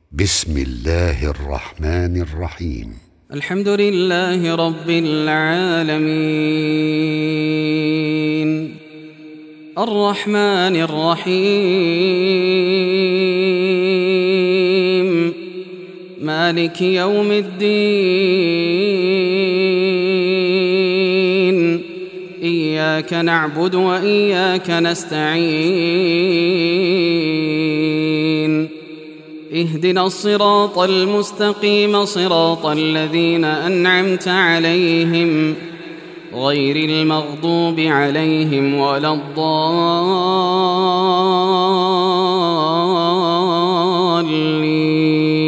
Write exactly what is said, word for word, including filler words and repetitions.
بسم الله الرحمن الرحيم. الحمد لله رب العالمين الرحمن الرحيم مالك يوم الدين إياك نعبد وإياك نستعين اهدنا الصراط المستقيم صراط الذين أنعمت عليهم غير المغضوب عليهم ولا الضالين. الرحمن